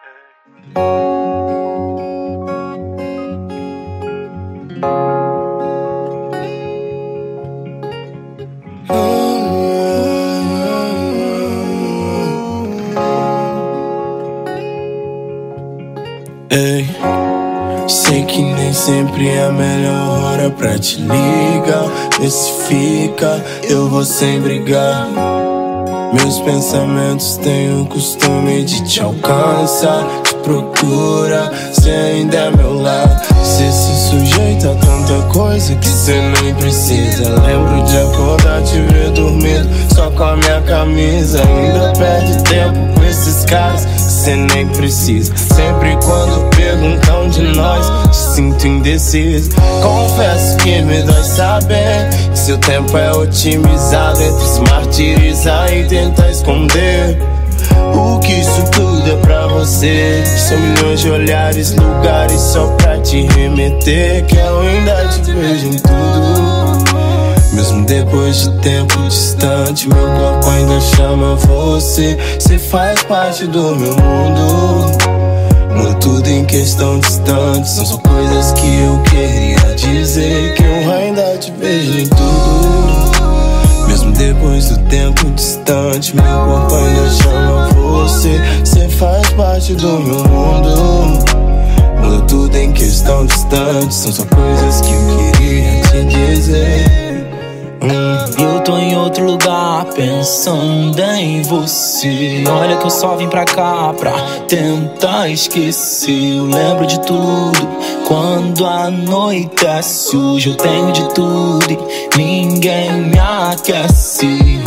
Ei, sei que nem sempre é a melhor hora pra te ligar. Vê se fica, eu vou sem brigar. Meus pensamentos têm o costume de te alcançar. Te procura, cê ainda é meu lado. Cê se sujeita a tanta coisa que cê nem precisa. Lembro de acordar, te ver dormindo só com a minha camisa. Ainda perde tempo com esses caras que cê nem precisa. Sempre quando perguntam de nós, te sinto indeciso. Confesso que me dói saber que seu tempo é otimizado entre se martirizar e tentar esconder o que isso tudo é pra você. São milhões de olhares, lugares só pra te remeter. Que eu ainda te vejo em tudo. Mesmo depois de tempo distante, meu corpo ainda chama você. Cê faz parte do meu mundo. Muda tudo em questão distante. São só coisas que eu queria dizer. Que eu ainda te vejo em tudo. Mesmo depois do tempo distante, meu corpo ainda chama você. Cê faz parte do meu mundo. Muda tudo em questão distante. São só coisas que eu queria te dizer. Eu tô em outro lugar pensando em você. Olha que eu só vim pra cá pra tentar esquecer. Eu lembro de tudo quando anoitece. Hoje eu tenho de tudo e ninguém me aquece.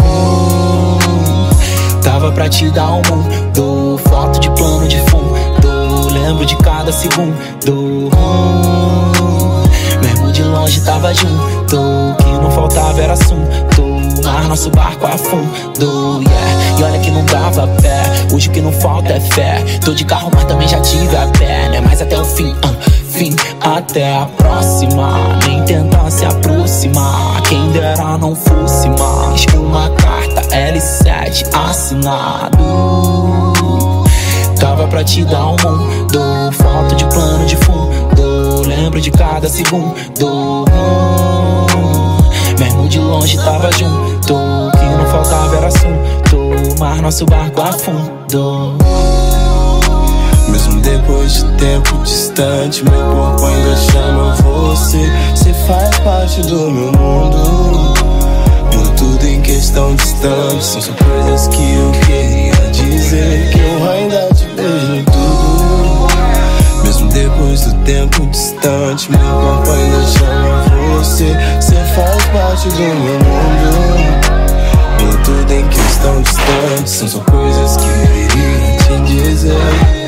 Tava pra te dar um mundo, foto de plano de fundo. Lembro de cada segundo. Mesmo de longe tava junto. O que não faltava era assunto. Mas nosso barco afundou, yeah. E olha que não dava pé. Hoje o que não falta é fé. Tô de carro, mas também já tive a pé, né? Mas até o fim, fim, até a próxima. Nem tentar se aproximar. Quem dera não fosse mais uma carta L7 assinado. Tava pra te dar um mundo, foto de plano de fundo. Lembro de cada segundo. Mesmo de longe tava junto. O que não faltava era assunto. Mas nosso barco afundou. Mesmo depois de tempo distante, meu corpo ainda chama você. Cê faz parte do meu mundo. Muda tudo em questão distante. São só coisas que eu queria dizer. Que eu ainda te vejo em tudo. Mesmo depois do tempo distante, meu corpo ainda chama você. Cê faz parte do meu mundo. Muda tudo em questão distante. São só coisas que eu queria te dizer.